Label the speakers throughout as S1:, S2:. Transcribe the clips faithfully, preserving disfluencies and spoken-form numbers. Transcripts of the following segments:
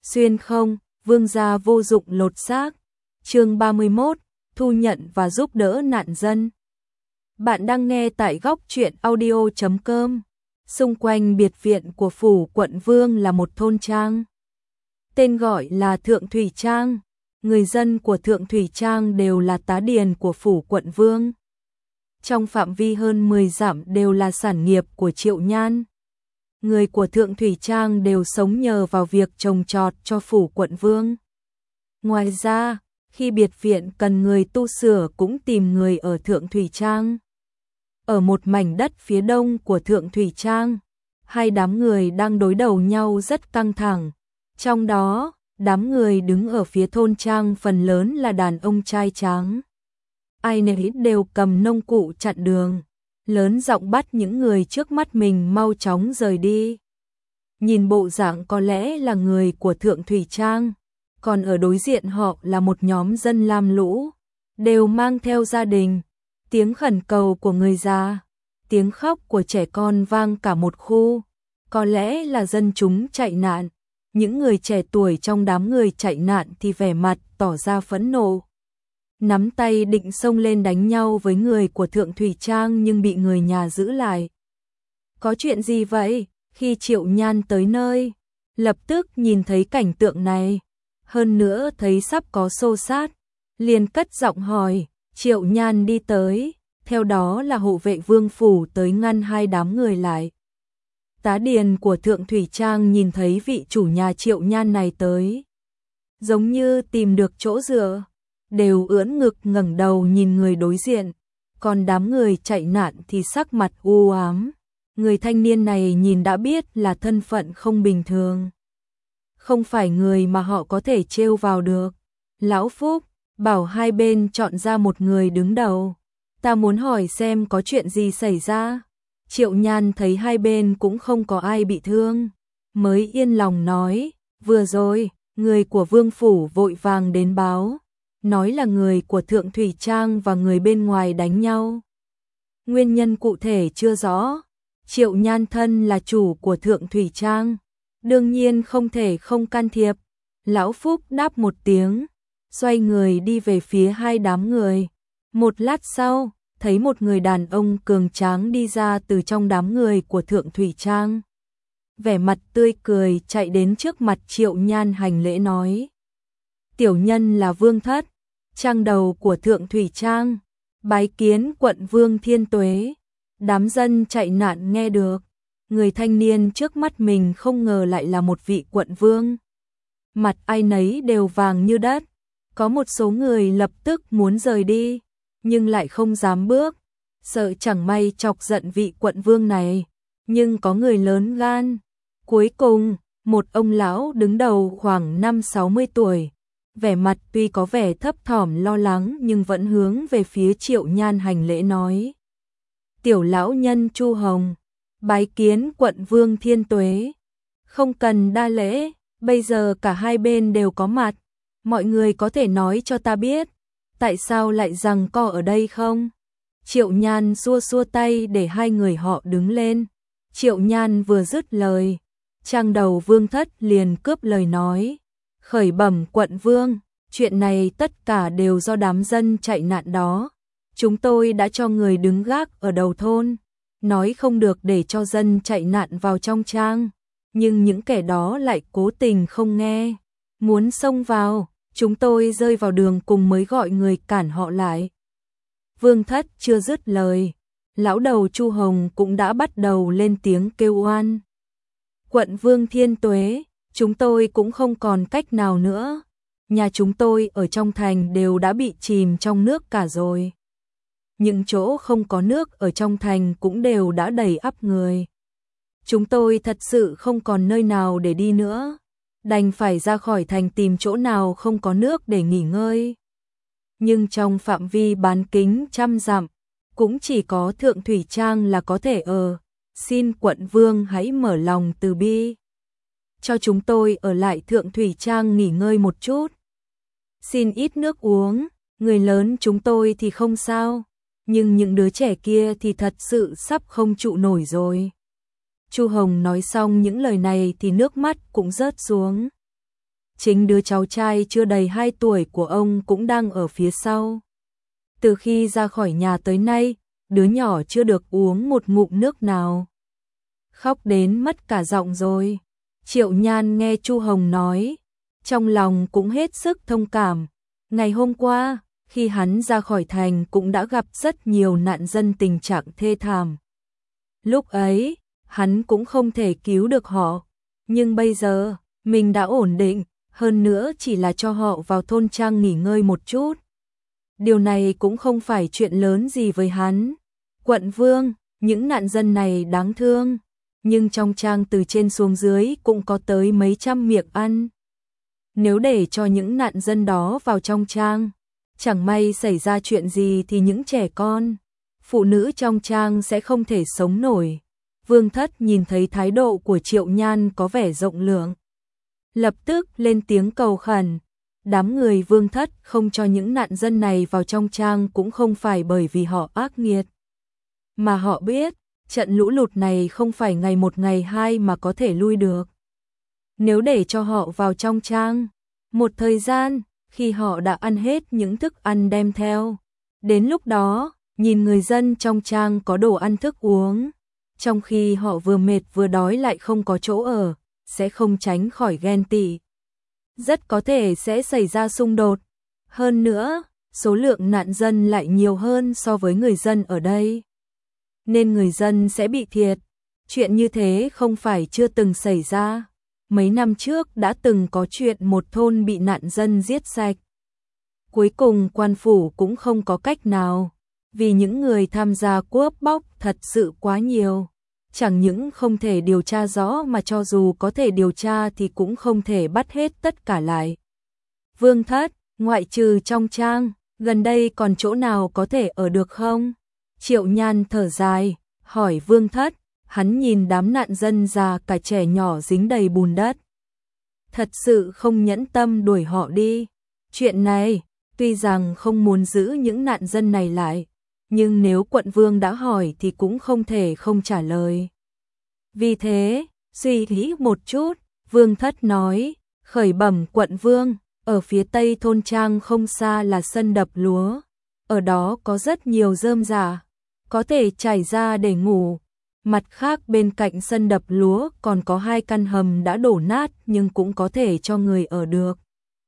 S1: Xuyên không, vương gia vô dụng lột xác. Chương ba mươi mốt, thu nhận và giúp đỡ nạn dân. Bạn đang nghe tại góc truyện audio chấm com. Xung quanh biệt viện của phủ quận Vương là một thôn trang. Tên gọi là Thượng Thủy Trang. Người dân của Thượng Thủy Trang đều là tá điền của phủ quận Vương. Trong phạm vi hơn mười dặm đều là sản nghiệp của Triệu Nhan. Người của Thượng Thủy Trang đều sống nhờ vào việc trồng trọt cho phủ quận Vương. Ngoài ra, khi biệt viện cần người tu sửa cũng tìm người ở Thượng Thủy Trang. Ở một mảnh đất phía đông của Thượng Thủy Trang, hai đám người đang đối đầu nhau rất căng thẳng. Trong đó, đám người đứng ở phía thôn trang phần lớn là đàn ông trai tráng. Ai nấy đều cầm nông cụ chặn đường, lớn giọng bắt những người trước mắt mình mau chóng rời đi. Nhìn bộ dạng có lẽ là người của Thượng Thủy Trang, còn ở đối diện họ là một nhóm dân lam lũ, đều mang theo gia đình. Tiếng khẩn cầu của người già, tiếng khóc của trẻ con vang cả một khu, có lẽ là dân chúng chạy nạn. Những người trẻ tuổi trong đám người chạy nạn thì vẻ mặt tỏ ra phẫn nộ, nắm tay định xông lên đánh nhau với người của Thượng Thủy Trang nhưng bị người nhà giữ lại. Có chuyện gì vậy? Khi Triệu Nhan tới nơi, lập tức nhìn thấy cảnh tượng này, hơn nữa thấy sắp có xô xát, liền cất giọng hỏi. Triệu Nhan đi tới, theo đó là hộ vệ Vương phủ tới ngăn hai đám người lại. Tá điền của Thượng Thủy Trang nhìn thấy vị chủ nhà Triệu Nhan này tới, giống như tìm được chỗ dựa, đều ưỡn ngực ngẩng đầu nhìn người đối diện, còn đám người chạy nạn thì sắc mặt u ám. Người thanh niên này nhìn đã biết là thân phận không bình thường, không phải người mà họ có thể trêu vào được. Lão Phúc, bảo hai bên chọn ra một người đứng đầu, ta muốn hỏi xem có chuyện gì xảy ra. Triệu Nhan thấy hai bên cũng không có ai bị thương, mới yên lòng nói, vừa rồi, người của Vương phủ vội vàng đến báo, nói là người của Thượng Thủy Trang và người bên ngoài đánh nhau. Nguyên nhân cụ thể chưa rõ. Triệu Nhan thân là chủ của Thượng Thủy Trang, đương nhiên không thể không can thiệp. Lão Phúc đáp một tiếng, xoay người đi về phía hai đám người. Một lát sau, thấy một người đàn ông cường tráng đi ra từ trong đám người của Thượng Thủy Trang. Vẻ mặt tươi cười chạy đến trước mặt Triệu Nhan hành lễ nói. Tiểu nhân là Vương Thất, trang đầu của Thượng Thủy Trang, bái kiến quận Vương Thiên Tuế. Đám dân chạy nạn nghe được, người thanh niên trước mắt mình không ngờ lại là một vị quận vương. Mặt ai nấy đều vàng như đất. Có một số người lập tức muốn rời đi, nhưng lại không dám bước, sợ chẳng may chọc giận vị quận vương này. Nhưng có người lớn gan. Cuối cùng, một ông lão đứng đầu khoảng năm sáu mươi tuổi, vẻ mặt tuy có vẻ thấp thỏm lo lắng nhưng vẫn hướng về phía Triệu Nhan hành lễ nói. Tiểu lão nhân Chu Hồng, bái kiến quận Vương Thiên Tuế. Không cần đa lễ, bây giờ cả hai bên đều có mặt. Mọi người có thể nói cho ta biết, tại sao lại giằng co ở đây không? Triệu Nhan xua xua tay để hai người họ đứng lên. Triệu Nhan vừa dứt lời, trang đầu Vương Thất liền cướp lời nói. Khởi bẩm quận Vương, chuyện này tất cả đều do đám dân chạy nạn đó. Chúng tôi đã cho người đứng gác ở đầu thôn, nói không được để cho dân chạy nạn vào trong trang. Nhưng những kẻ đó lại cố tình không nghe, muốn xông vào. Chúng tôi rơi vào đường cùng mới gọi người cản họ lại. Vương Thất chưa dứt lời, lão đầu Chu Hồng cũng đã bắt đầu lên tiếng kêu oan. Quận Vương Thiên Tuế, chúng tôi cũng không còn cách nào nữa. Nhà chúng tôi ở trong thành đều đã bị chìm trong nước cả rồi. Những chỗ không có nước ở trong thành cũng đều đã đầy ắp người. Chúng tôi thật sự không còn nơi nào để đi nữa, đành phải ra khỏi thành tìm chỗ nào không có nước để nghỉ ngơi. Nhưng trong phạm vi bán kính trăm dặm, cũng chỉ có Thượng Thủy Trang là có thể ở. Xin quận Vương hãy mở lòng từ bi, cho chúng tôi ở lại Thượng Thủy Trang nghỉ ngơi một chút. Xin ít nước uống, người lớn chúng tôi thì không sao, nhưng những đứa trẻ kia thì thật sự sắp không trụ nổi rồi. Chu Hồng nói xong những lời này thì nước mắt cũng rớt xuống. chính đứa cháu trai chưa đầy hai tuổi của ông cũng đang ở phía sau. Từ khi ra khỏi nhà tới nay, đứa nhỏ chưa được uống một ngụm nước nào. Khóc đến mất cả giọng rồi. Triệu Nhan nghe Chu Hồng nói, trong lòng cũng hết sức thông cảm. Ngày hôm qua, khi hắn ra khỏi thành cũng đã gặp rất nhiều nạn dân tình trạng thê thảm. Lúc ấy, hắn cũng không thể cứu được họ, nhưng bây giờ, mình đã ổn định, hơn nữa chỉ là cho họ vào thôn trang nghỉ ngơi một chút. Điều này cũng không phải chuyện lớn gì với hắn. Quận Vương, những nạn dân này đáng thương, nhưng trong trang từ trên xuống dưới cũng có tới mấy trăm miệng ăn. Nếu để cho những nạn dân đó vào trong trang, chẳng may xảy ra chuyện gì thì những trẻ con, phụ nữ trong trang sẽ không thể sống nổi. Vương Thất nhìn thấy thái độ của Triệu Nhan có vẻ rộng lượng, lập tức lên tiếng cầu khẩn. Đám người Vương Thất không cho những nạn dân này vào trong trang cũng không phải bởi vì họ ác nghiệt, mà họ biết trận lũ lụt này không phải ngày một ngày hai mà có thể lui được. Nếu để cho họ vào trong trang, một thời gian, khi họ đã ăn hết những thức ăn đem theo, đến lúc đó, nhìn người dân trong trang có đồ ăn thức uống, trong khi họ vừa mệt vừa đói lại không có chỗ ở, sẽ không tránh khỏi ghen tị. Rất có thể sẽ xảy ra xung đột. Hơn nữa, số lượng nạn dân lại nhiều hơn so với người dân ở đây, nên người dân sẽ bị thiệt. Chuyện như thế không phải chưa từng xảy ra. Mấy năm trước đã từng có chuyện một thôn bị nạn dân giết sạch. Cuối cùng quan phủ cũng không có cách nào, vì những người tham gia cướp bóc thật sự quá nhiều. Chẳng những không thể điều tra rõ mà cho dù có thể điều tra thì cũng không thể bắt hết tất cả lại. Vương Thất, ngoại trừ trong trang, gần đây còn chỗ nào có thể ở được không? Triệu Nhan thở dài, hỏi Vương Thất. Hắn nhìn đám nạn dân già cả trẻ nhỏ dính đầy bùn đất. Thật sự không nhẫn tâm đuổi họ đi. Chuyện này, tuy rằng không muốn giữ những nạn dân này lại, nhưng nếu quận vương đã hỏi thì cũng không thể không trả lời. Vì thế, suy nghĩ một chút, Vương Thất nói, khởi bẩm quận vương, ở phía tây thôn trang không xa là sân đập lúa. Ở đó có rất nhiều rơm rạ, có thể trải ra để ngủ. Mặt khác bên cạnh sân đập lúa còn có hai căn hầm đã đổ nát nhưng cũng có thể cho người ở được.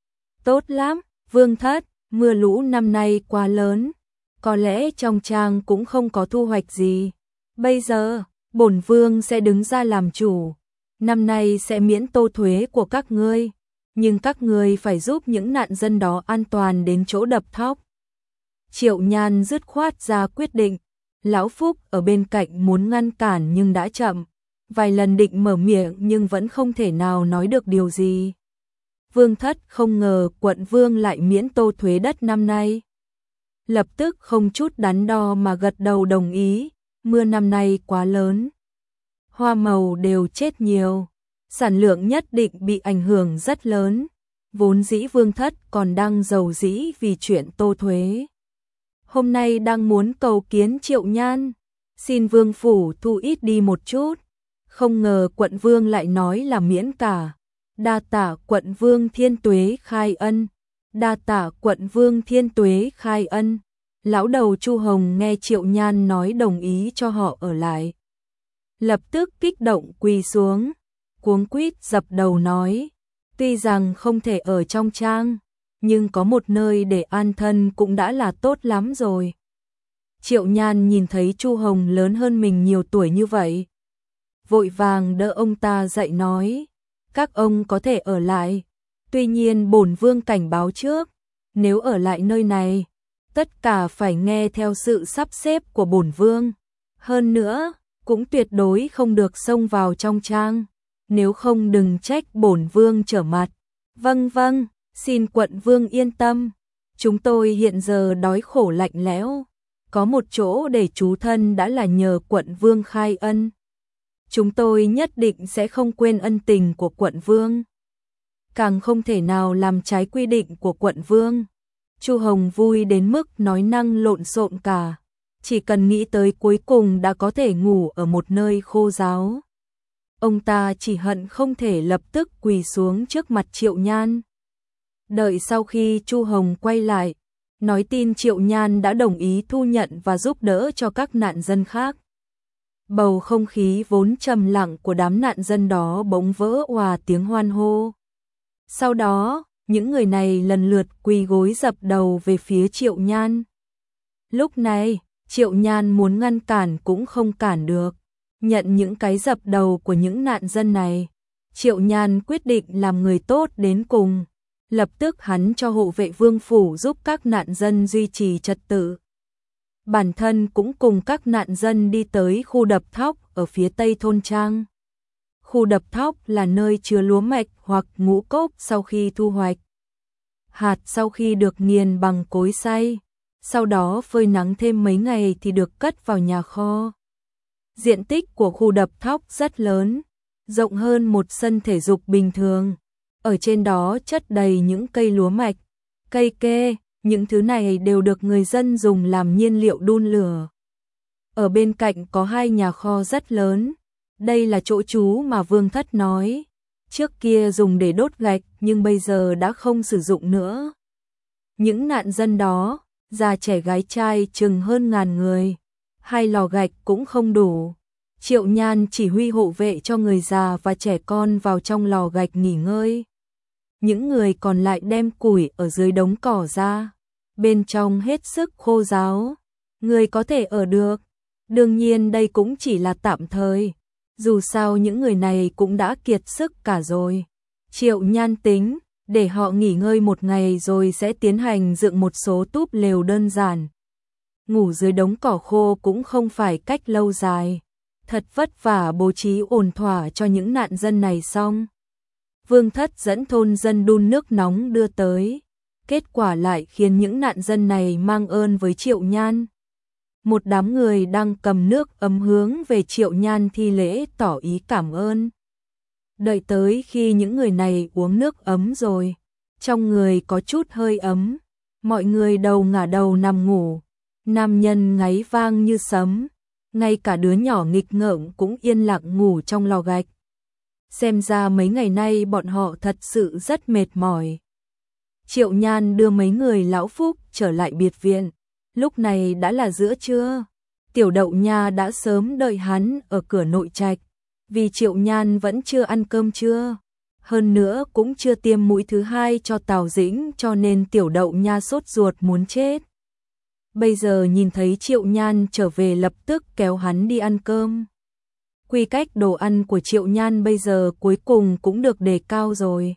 S1: Tốt lắm, Vương Thất, mưa lũ năm nay quá lớn, có lẽ trong trang cũng không có thu hoạch gì. Bây giờ, bổn vương sẽ đứng ra làm chủ, năm nay sẽ miễn tô thuế của các ngươi, nhưng các ngươi phải giúp những nạn dân đó an toàn đến chỗ đập thóc. Triệu Nhan dứt khoát ra quyết định. Lão Phúc ở bên cạnh muốn ngăn cản nhưng đã chậm, vài lần định mở miệng nhưng vẫn không thể nào nói được điều gì. Vương Thất không ngờ quận vương lại miễn tô thuế đất năm nay. Lập tức không chút đắn đo mà gật đầu đồng ý, mưa năm nay quá lớn. Hoa màu đều chết nhiều, sản lượng nhất định bị ảnh hưởng rất lớn. Vốn dĩ Vương Thất còn đang giàu dĩ vì chuyện tô thuế. Hôm nay đang muốn cầu kiến Triệu Nhan, xin vương phủ thu ít đi một chút, không ngờ quận vương lại nói là miễn cả. Đa tạ quận vương thiên tuế khai ân, đa tạ quận vương thiên tuế khai ân. Lão đầu Chu Hồng nghe Triệu Nhan nói đồng ý cho họ ở lại, lập tức kích động quỳ xuống, cuống quýt dập đầu nói, tuy rằng không thể ở trong trang, nhưng có một nơi để an thân cũng đã là tốt lắm rồi. Triệu Nhan nhìn thấy Chu Hồng lớn hơn mình nhiều tuổi như vậy, vội vàng đỡ ông ta dậy nói, các ông có thể ở lại, tuy nhiên bổn vương cảnh báo trước, nếu ở lại nơi này, tất cả phải nghe theo sự sắp xếp của bổn vương. Hơn nữa, cũng tuyệt đối không được xông vào trong trang, nếu không đừng trách bổn vương trở mặt. Vâng vâng. Xin quận vương yên tâm, chúng tôi hiện giờ đói khổ lạnh lẽo, có một chỗ để trú thân đã là nhờ quận vương khai ân. Chúng tôi nhất định sẽ không quên ân tình của quận vương, càng không thể nào làm trái quy định của quận vương. Chu Hồng vui đến mức nói năng lộn xộn cả, chỉ cần nghĩ tới cuối cùng đã có thể ngủ ở một nơi khô ráo. Ông ta chỉ hận không thể lập tức quỳ xuống trước mặt Triệu Nhan. Đợi sau khi Chu Hồng quay lại, nói tin Triệu Nhan đã đồng ý thu nhận và giúp đỡ cho các nạn dân khác. Bầu không khí vốn trầm lặng của đám nạn dân đó bỗng vỡ òa tiếng hoan hô. Sau đó, những người này lần lượt quỳ gối dập đầu về phía Triệu Nhan. Lúc này, Triệu Nhan muốn ngăn cản cũng không cản được. Nhận những cái dập đầu của những nạn dân này, Triệu Nhan quyết định làm người tốt đến cùng. Lập tức hắn cho hộ vệ vương phủ giúp các nạn dân duy trì trật tự. Bản thân cũng cùng các nạn dân đi tới khu đập thóc ở phía tây thôn trang. Khu đập thóc là nơi chứa lúa mạch hoặc ngũ cốc sau khi thu hoạch. Hạt sau khi được nghiền bằng cối xay, sau đó phơi nắng thêm mấy ngày thì được cất vào nhà kho. Diện tích của khu đập thóc rất lớn, rộng hơn một sân thể dục bình thường. Ở trên đó chất đầy những cây lúa mạch, cây kê, những thứ này đều được người dân dùng làm nhiên liệu đun lửa. Ở bên cạnh có hai nhà kho rất lớn, đây là chỗ trú mà Vương Thất nói. Trước kia dùng để đốt gạch nhưng bây giờ đã không sử dụng nữa. Những nạn dân đó, già trẻ gái trai chừng hơn ngàn người, hai lò gạch cũng không đủ. Triệu Nhan chỉ huy hộ vệ cho người già và trẻ con vào trong lò gạch nghỉ ngơi. Những người còn lại đem củi ở dưới đống cỏ ra, bên trong hết sức khô ráo. Người có thể ở được. Đương nhiên đây cũng chỉ là tạm thời. Dù sao những người này cũng đã kiệt sức cả rồi. Triệu Nhan tính, để họ nghỉ ngơi một ngày rồi sẽ tiến hành dựng một số túp lều đơn giản. Ngủ dưới đống cỏ khô cũng không phải cách lâu dài. Thật vất vả bố trí ổn thỏa cho những nạn dân này xong. Vương Thất dẫn thôn dân đun nước nóng đưa tới. Kết quả lại khiến những nạn dân này mang ơn với Triệu Nhan. Một đám người đang cầm nước ấm hướng về Triệu Nhan thi lễ tỏ ý cảm ơn. Đợi tới khi những người này uống nước ấm rồi, trong người có chút hơi ấm, mọi người đầu ngả đầu nằm ngủ, nam nhân ngáy vang như sấm, ngay cả đứa nhỏ nghịch ngợm cũng yên lặng ngủ trong lò gạch. Xem ra mấy ngày nay bọn họ thật sự rất mệt mỏi. Triệu Nhan đưa mấy người lão Phúc trở lại biệt viện. Lúc này đã là giữa trưa. Tiểu Đậu Nha đã sớm đợi hắn ở cửa nội trạch. Vì Triệu Nhan vẫn chưa ăn cơm trưa. Hơn nữa cũng chưa tiêm mũi thứ hai cho Tào Dĩnh, cho nên Tiểu Đậu Nha sốt ruột muốn chết. Bây giờ nhìn thấy Triệu Nhan trở về lập tức kéo hắn đi ăn cơm. Quy cách đồ ăn của Triệu Nhan bây giờ cuối cùng cũng được đề cao rồi.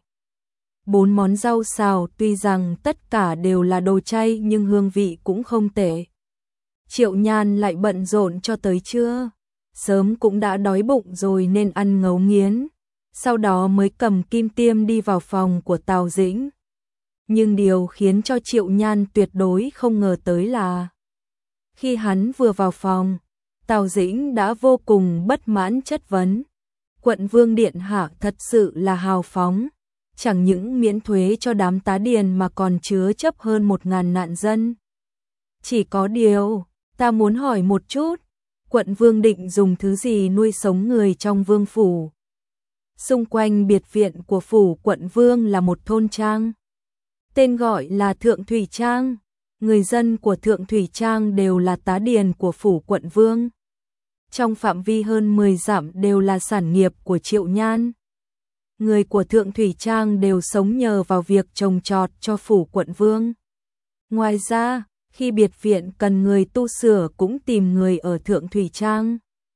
S1: Bốn món rau xào tuy rằng tất cả đều là đồ chay nhưng hương vị cũng không tệ. Triệu Nhan lại bận rộn cho tới trưa. Sớm cũng đã đói bụng rồi nên ăn ngấu nghiến. Sau đó mới cầm kim tiêm đi vào phòng của Tào Dĩnh. Nhưng điều khiến cho Triệu Nhan tuyệt đối không ngờ tới là khi hắn vừa vào phòng, Tào Dĩnh đã vô cùng bất mãn chất vấn. Quận Vương Điện Hạ thật sự là hào phóng. Chẳng những miễn thuế cho đám tá điền mà còn chứa chấp hơn một ngàn nạn dân. Chỉ có điều, ta muốn hỏi một chút, quận Vương định dùng thứ gì nuôi sống người trong vương phủ? Xung quanh biệt viện của phủ quận Vương là một thôn trang. Tên gọi là Thượng Thủy Trang. Người dân của Thượng Thủy Trang đều là tá điền của phủ quận Vương. Trong phạm vi hơn mười dặm đều là sản nghiệp của Triệu Nhan. Người của Thượng Thủy Trang đều sống nhờ vào việc trồng trọt cho phủ quận Vương. Ngoài ra, khi biệt viện cần người tu sửa cũng tìm người ở Thượng Thủy Trang.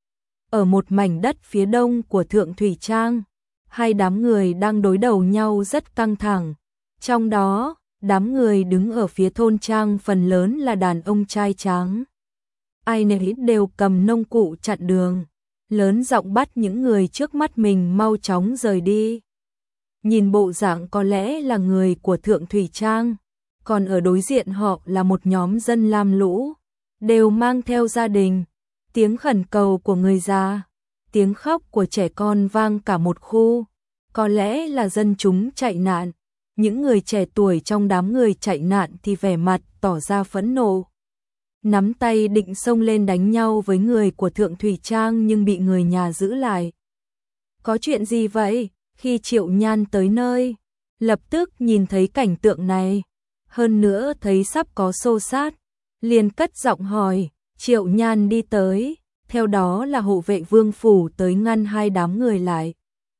S1: Ở một mảnh đất phía đông của Thượng Thủy Trang, hai đám người đang đối đầu nhau rất căng thẳng. Trong đó, đám người đứng ở phía thôn trang phần lớn là đàn ông trai tráng. Ai nấy đều cầm nông cụ chặn đường, lớn giọng bắt những người trước mắt mình mau chóng rời đi. Nhìn bộ dạng có lẽ là người của Thượng Thủy Trang, còn ở đối diện họ là một nhóm dân lam lũ, đều mang theo gia đình. Tiếng khẩn cầu của người già, tiếng khóc của trẻ con vang cả một khu, có lẽ là dân chúng chạy nạn. Những người trẻ tuổi trong đám người chạy nạn thì vẻ mặt tỏ ra phẫn nộ. Nắm tay định xông lên đánh nhau với người của Thượng Thủy Trang nhưng bị người nhà giữ lại. Có chuyện gì vậy? Khi Triệu Nhan tới nơi, lập tức nhìn thấy cảnh tượng này, hơn nữa thấy sắp có xô xát, liền cất giọng hỏi. Triệu Nhan đi tới, theo đó là hộ vệ Vương phủ tới ngăn hai đám người lại.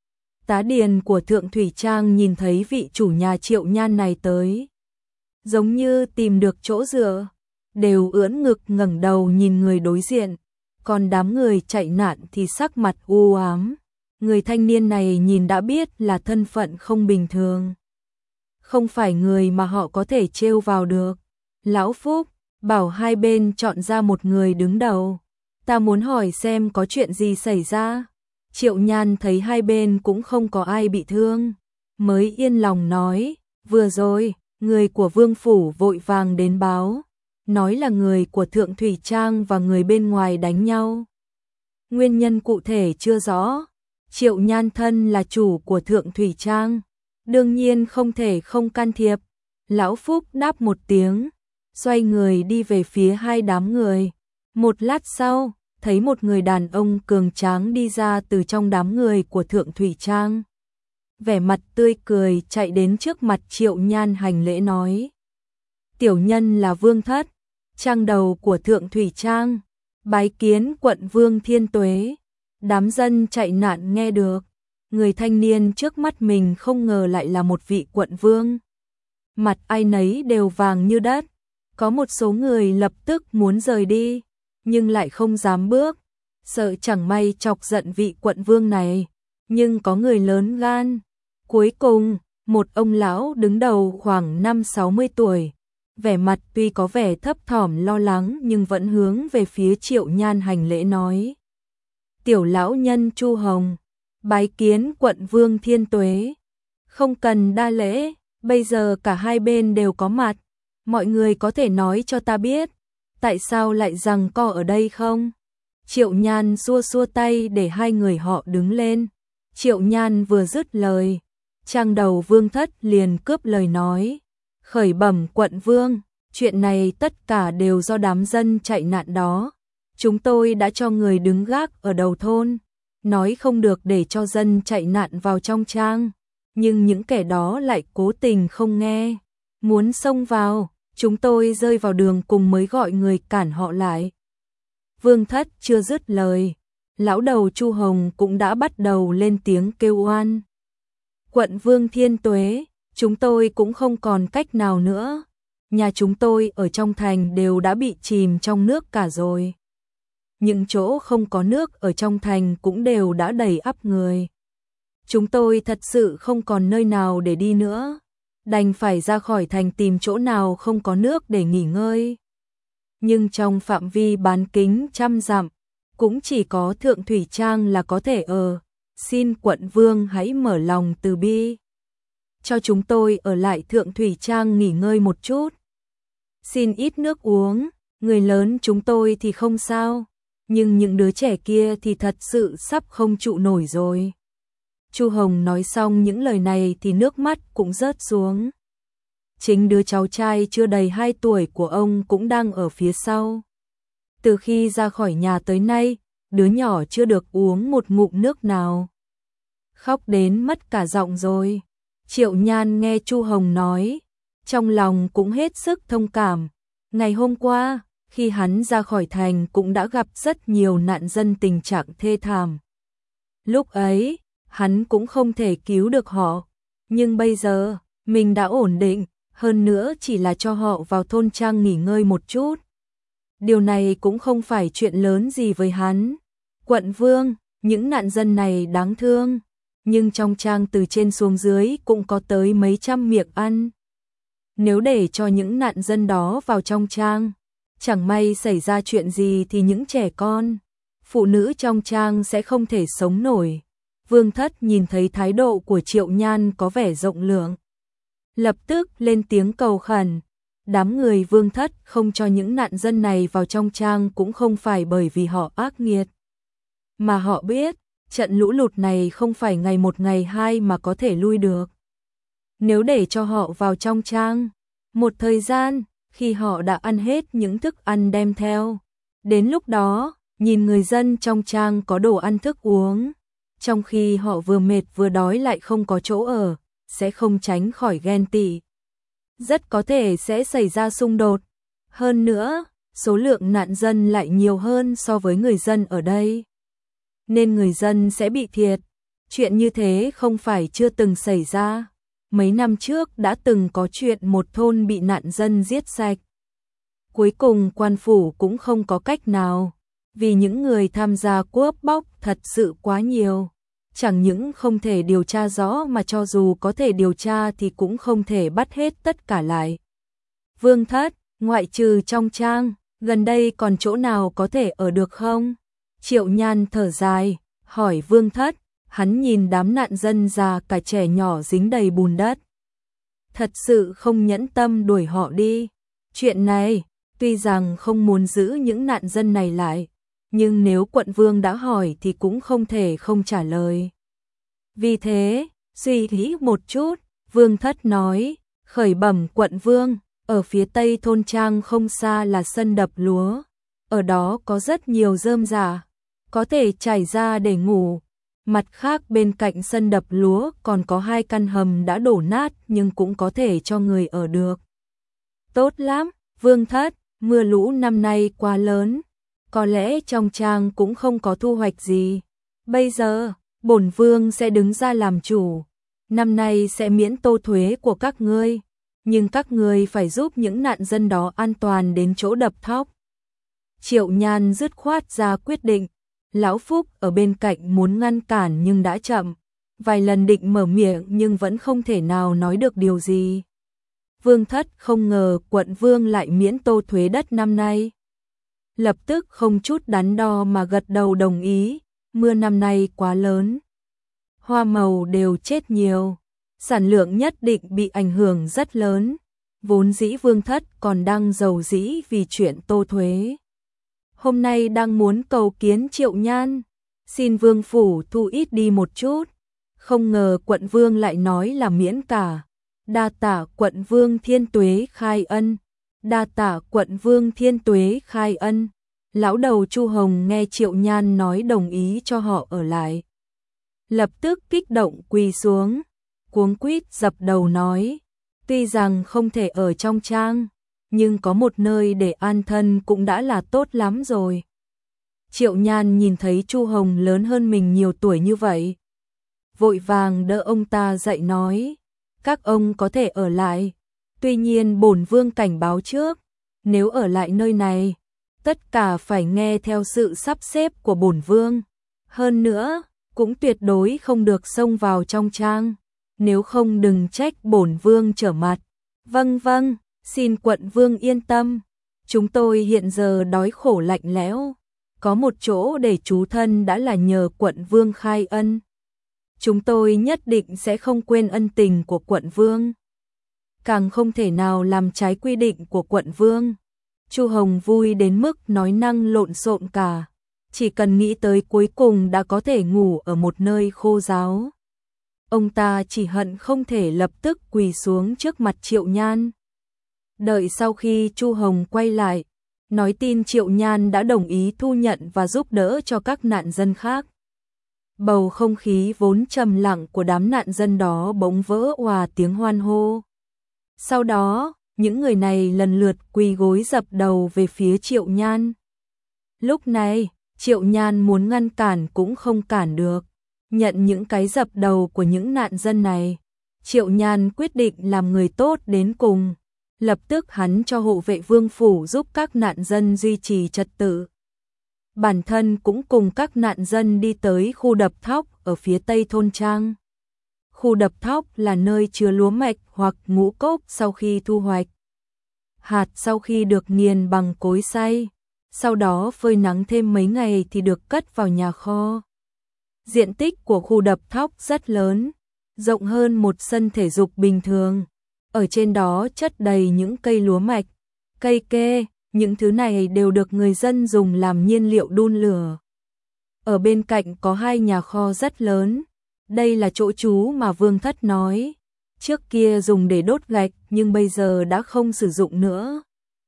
S1: Tá điền của Thượng Thủy Trang nhìn thấy vị chủ nhà Triệu Nhan này tới, giống như tìm được chỗ dựa, đều ưỡn ngực ngẩng đầu nhìn người đối diện, còn đám người chạy nạn thì sắc mặt u ám. Người thanh niên này nhìn đã biết là thân phận không bình thường, không phải người mà họ có thể trêu vào được. Lão Phúc, bảo hai bên chọn ra một người đứng đầu, ta muốn hỏi xem có chuyện gì xảy ra. Triệu Nhan thấy hai bên cũng không có ai bị thương, mới yên lòng nói, vừa rồi, người của Vương phủ vội vàng đến báo, nói là người của Thượng Thủy Trang và người bên ngoài đánh nhau. Nguyên nhân cụ thể chưa rõ. Triệu Nhan thân là chủ của Thượng Thủy Trang, đương nhiên không thể không can thiệp. Lão Phúc đáp một tiếng, xoay người đi về phía hai đám người. Một lát sau, thấy một người đàn ông cường tráng đi ra từ trong đám người của Thượng Thủy Trang. Vẻ mặt tươi cười chạy đến trước mặt Triệu Nhan hành lễ nói. Tiểu nhân là Vương Thất, trang đầu của Thượng Thủy Trang, bái kiến quận Vương Thiên Tuế. Đám dân chạy nạn nghe được, người thanh niên trước mắt mình không ngờ lại là một vị quận vương. Mặt ai nấy đều vàng như đất, có một số người lập tức muốn rời đi, nhưng lại không dám bước, sợ chẳng may chọc giận vị quận vương này, nhưng có người lớn gan. Cuối cùng, một ông lão đứng đầu khoảng năm sáu mươi tuổi, vẻ mặt tuy có vẻ thấp thỏm lo lắng nhưng vẫn hướng về phía Triệu Nhan hành lễ nói. Tiểu lão nhân Chu Hồng, bái kiến quận Vương Thiên Tuế. Không cần đa lễ, bây giờ cả hai bên đều có mặt, mọi người có thể nói cho ta biết, tại sao lại giằng co ở đây không? Triệu Nhan xua xua tay để hai người họ đứng lên. Triệu Nhan vừa dứt lời, trang đầu Vương Thất liền cướp lời nói. Khởi bẩm quận vương, chuyện này tất cả đều do đám dân chạy nạn đó. Chúng tôi đã cho người đứng gác ở đầu thôn, nói không được để cho dân chạy nạn vào trong trang, nhưng những kẻ đó lại cố tình không nghe, muốn xông vào, chúng tôi rơi vào đường cùng mới gọi người cản họ lại. Vương Thất chưa dứt lời, lão đầu Chu Hồng cũng đã bắt đầu lên tiếng kêu oan. Quận Vương Thiên Tuế, chúng tôi cũng không còn cách nào nữa, nhà chúng tôi ở trong thành đều đã bị chìm trong nước cả rồi. Những chỗ không có nước ở trong thành cũng đều đã đầy ắp người. Chúng tôi thật sự không còn nơi nào để đi nữa, đành phải ra khỏi thành tìm chỗ nào không có nước để nghỉ ngơi. Nhưng trong phạm vi bán kính trăm dặm, cũng chỉ có Thượng Thủy Trang là có thể ở. Xin quận vương hãy mở lòng từ bi, cho chúng tôi ở lại Thượng Thủy Trang nghỉ ngơi một chút. Xin ít nước uống, người lớn chúng tôi thì không sao, nhưng những đứa trẻ kia thì thật sự sắp không trụ nổi rồi. Chu Hồng nói xong những lời này thì nước mắt cũng rớt xuống. Chính đứa cháu trai chưa đầy hai tuổi của ông cũng đang ở phía sau. Từ khi ra khỏi nhà tới nay, đứa nhỏ chưa được uống một ngụm nước nào. Khóc đến mất cả giọng rồi. Triệu Nhan nghe Chu Hồng nói, trong lòng cũng hết sức thông cảm. Ngày hôm qua, khi hắn ra khỏi thành cũng đã gặp rất nhiều nạn dân tình trạng thê thảm. Lúc ấy, hắn cũng không thể cứu được họ, nhưng bây giờ, mình đã ổn định, hơn nữa chỉ là cho họ vào thôn trang nghỉ ngơi một chút. Điều này cũng không phải chuyện lớn gì với hắn. Quận vương, những nạn dân này đáng thương, nhưng trong trang từ trên xuống dưới cũng có tới mấy trăm miệng ăn. Nếu để cho những nạn dân đó vào trong trang, chẳng may xảy ra chuyện gì thì những trẻ con, phụ nữ trong trang sẽ không thể sống nổi. Vương Thất nhìn thấy thái độ của Triệu Nhan có vẻ rộng lượng, lập tức lên tiếng cầu khẩn. Đám người Vương Thất không cho những nạn dân này vào trong trang cũng không phải bởi vì họ ác nghiệt, mà họ biết trận lũ lụt này không phải ngày một ngày hai mà có thể lui được. Nếu để cho họ vào trong trang, một thời gian, khi họ đã ăn hết những thức ăn đem theo, đến lúc đó, nhìn người dân trong trang có đồ ăn thức uống, trong khi họ vừa mệt vừa đói lại không có chỗ ở, sẽ không tránh khỏi ghen tị. Rất có thể sẽ xảy ra xung đột. Hơn nữa, số lượng nạn dân lại nhiều hơn so với người dân ở đây. Nên người dân sẽ bị thiệt. Chuyện như thế không phải chưa từng xảy ra. Mấy năm trước đã từng có chuyện một thôn bị nạn dân giết sạch. Cuối cùng quan phủ cũng không có cách nào, vì những người tham gia cướp bóc thật sự quá nhiều. Chẳng những không thể điều tra rõ mà cho dù có thể điều tra thì cũng không thể bắt hết tất cả lại. Vương Thất, ngoại trừ trong trang, gần đây còn chỗ nào có thể ở được không? Triệu Nhan thở dài, hỏi Vương Thất, hắn nhìn đám nạn dân già cả trẻ nhỏ dính đầy bùn đất. Thật sự không nhẫn tâm đuổi họ đi. Chuyện này, tuy rằng không muốn giữ những nạn dân này lại, nhưng nếu quận vương đã hỏi thì cũng không thể không trả lời. Vì thế, suy nghĩ một chút, Vương Thất nói, khởi bẩm quận vương, ở phía tây thôn trang không xa là sân đập lúa, ở đó có rất nhiều rơm rạ, có thể trải ra để ngủ. Mặt khác bên cạnh sân đập lúa còn có hai căn hầm đã đổ nát nhưng cũng có thể cho người ở được. Tốt lắm, Vương Thất, mưa lũ năm nay quá lớn, có lẽ trong trang cũng không có thu hoạch gì. Bây giờ, bổn vương sẽ đứng ra làm chủ, năm nay sẽ miễn tô thuế của các ngươi, nhưng các ngươi phải giúp những nạn dân đó an toàn đến chỗ đập thóc. Triệu Nhan dứt khoát ra quyết định. Lão Phúc ở bên cạnh muốn ngăn cản nhưng đã chậm, vài lần định mở miệng nhưng vẫn không thể nào nói được điều gì. Vương Thất không ngờ quận vương lại miễn tô thuế đất năm nay. Lập tức không chút đắn đo mà gật đầu đồng ý, mưa năm nay quá lớn. Hoa màu đều chết nhiều, sản lượng nhất định bị ảnh hưởng rất lớn, vốn dĩ Vương Thất còn đang giàu dĩ vì chuyện tô thuế. Hôm nay đang muốn cầu kiến Triệu Nhan, xin vương phủ thu ít đi một chút, không ngờ quận vương lại nói là miễn cả. Đa tạ quận vương thiên tuế khai ân, đa tạ quận vương thiên tuế khai ân. Lão đầu Chu Hồng nghe Triệu Nhan nói đồng ý cho họ ở lại, lập tức kích động quỳ xuống, cuống quýt dập đầu nói, tuy rằng không thể ở trong trang, nhưng có một nơi để an thân cũng đã là tốt lắm rồi. Triệu Nhan nhìn thấy Chu Hồng lớn hơn mình nhiều tuổi như vậy, vội vàng đỡ ông ta dậy nói, các ông có thể ở lại, tuy nhiên bổn vương cảnh báo trước, nếu ở lại nơi này, tất cả phải nghe theo sự sắp xếp của bổn vương. Hơn nữa, cũng tuyệt đối không được xông vào trong trang, nếu không đừng trách bổn vương trở mặt. Vâng vâng. Xin quận vương yên tâm, chúng tôi hiện giờ đói khổ lạnh lẽo, có một chỗ để trú thân đã là nhờ quận vương khai ân. Chúng tôi nhất định sẽ không quên ân tình của quận vương, càng không thể nào làm trái quy định của quận vương. Chu Hồng vui đến mức nói năng lộn xộn cả, chỉ cần nghĩ tới cuối cùng đã có thể ngủ ở một nơi khô ráo. Ông ta chỉ hận không thể lập tức quỳ xuống trước mặt Triệu Nhan. Đợi sau khi Chu Hồng quay lại, nói tin Triệu Nhan đã đồng ý thu nhận và giúp đỡ cho các nạn dân khác. Bầu không khí vốn trầm lặng của đám nạn dân đó bỗng vỡ òa tiếng hoan hô. Sau đó, những người này lần lượt quỳ gối dập đầu về phía Triệu Nhan. Lúc này, Triệu Nhan muốn ngăn cản cũng không cản được. Nhận những cái dập đầu của những nạn dân này, Triệu Nhan quyết định làm người tốt đến cùng. Lập tức hắn cho hộ vệ vương phủ giúp các nạn dân duy trì trật tự. Bản thân cũng cùng các nạn dân đi tới khu đập thóc ở phía tây thôn trang. Khu đập thóc là nơi chứa lúa mạch hoặc ngũ cốc sau khi thu hoạch. Hạt sau khi được nghiền bằng cối xay, sau đó phơi nắng thêm mấy ngày thì được cất vào nhà kho. Diện tích của khu đập thóc rất lớn, rộng hơn một sân thể dục bình thường. Ở trên đó chất đầy những cây lúa mạch, cây kê, những thứ này đều được người dân dùng làm nhiên liệu đun lửa. Ở bên cạnh có hai nhà kho rất lớn, đây là chỗ trú mà Vương Thất nói, trước kia dùng để đốt gạch nhưng bây giờ đã không sử dụng nữa.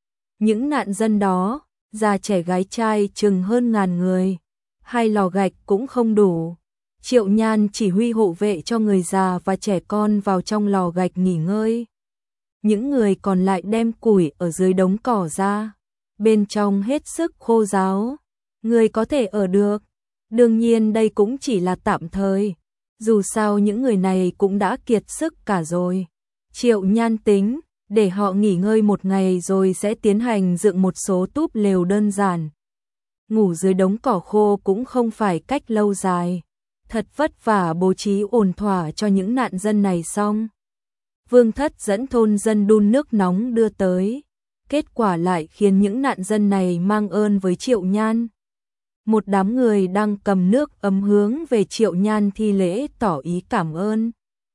S1: Những nạn dân đó, già trẻ gái trai chừng hơn ngàn người, hai lò gạch cũng không đủ, Triệu Nhan chỉ huy hộ vệ cho người già và trẻ con vào trong lò gạch nghỉ ngơi. Những người còn lại đem củi ở dưới đống cỏ ra, bên trong hết sức khô ráo. Người có thể ở được. Đương nhiên đây cũng chỉ là tạm thời. Dù sao những người này cũng đã kiệt sức cả rồi. Triệu Nhan tính, để họ nghỉ ngơi một ngày rồi sẽ tiến hành dựng một số túp lều đơn giản. Ngủ dưới đống cỏ khô cũng không phải cách lâu dài. Thật vất vả bố trí ổn thỏa cho những nạn dân này xong. Vương Thất dẫn thôn dân đun nước nóng đưa tới. Kết quả lại khiến những nạn dân này mang ơn với Triệu Nhan. Một đám người đang cầm nước ấm hướng về Triệu Nhan thi lễ tỏ ý cảm ơn.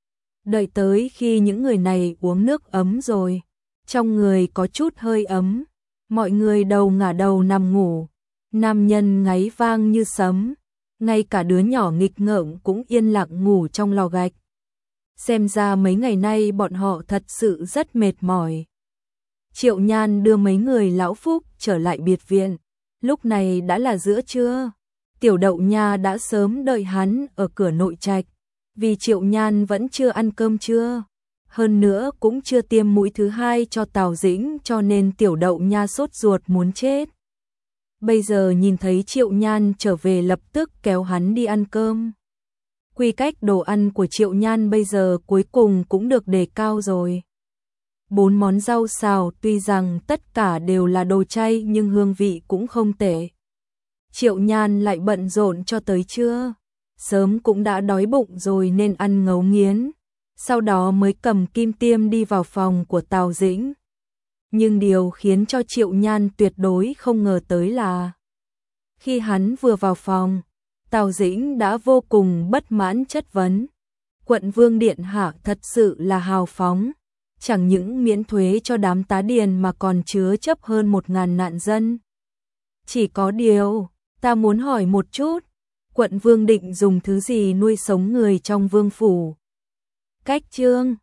S1: Đợi tới khi những người này uống nước ấm rồi, trong người có chút hơi ấm, mọi người đầu ngả đầu nằm ngủ, nam nhân ngáy vang như sấm, ngay cả đứa nhỏ nghịch ngợm cũng yên lặng ngủ trong lò gạch. Xem ra mấy ngày nay bọn họ thật sự rất mệt mỏi. Triệu Nhan đưa mấy người lão Phúc trở lại biệt viện. Lúc này đã là giữa trưa. Tiểu Đậu Nha đã sớm đợi hắn ở cửa nội trạch. Vì Triệu Nhan vẫn chưa ăn cơm trưa. Hơn nữa cũng chưa tiêm mũi thứ hai cho Tào Dĩnh, cho nên Tiểu Đậu Nha sốt ruột muốn chết. Bây giờ nhìn thấy Triệu Nhan trở về lập tức kéo hắn đi ăn cơm. Quy cách đồ ăn của Triệu Nhan bây giờ cuối cùng cũng được đề cao rồi. Bốn món rau xào tuy rằng tất cả đều là đồ chay nhưng hương vị cũng không tệ. Triệu Nhan lại bận rộn cho tới trưa. Sớm cũng đã đói bụng rồi nên ăn ngấu nghiến. Sau đó mới cầm kim tiêm đi vào phòng của Tào Dĩnh. Nhưng điều khiến cho Triệu Nhan tuyệt đối không ngờ tới là khi hắn vừa vào phòng, Tào Dĩnh đã vô cùng bất mãn chất vấn. Quận Vương Điện Hạ thật sự là hào phóng. Chẳng những miễn thuế cho đám tá điền mà còn chứa chấp hơn một ngàn nạn dân. Chỉ có điều, ta muốn hỏi một chút, quận Vương định dùng thứ gì nuôi sống người trong vương phủ? Cách chương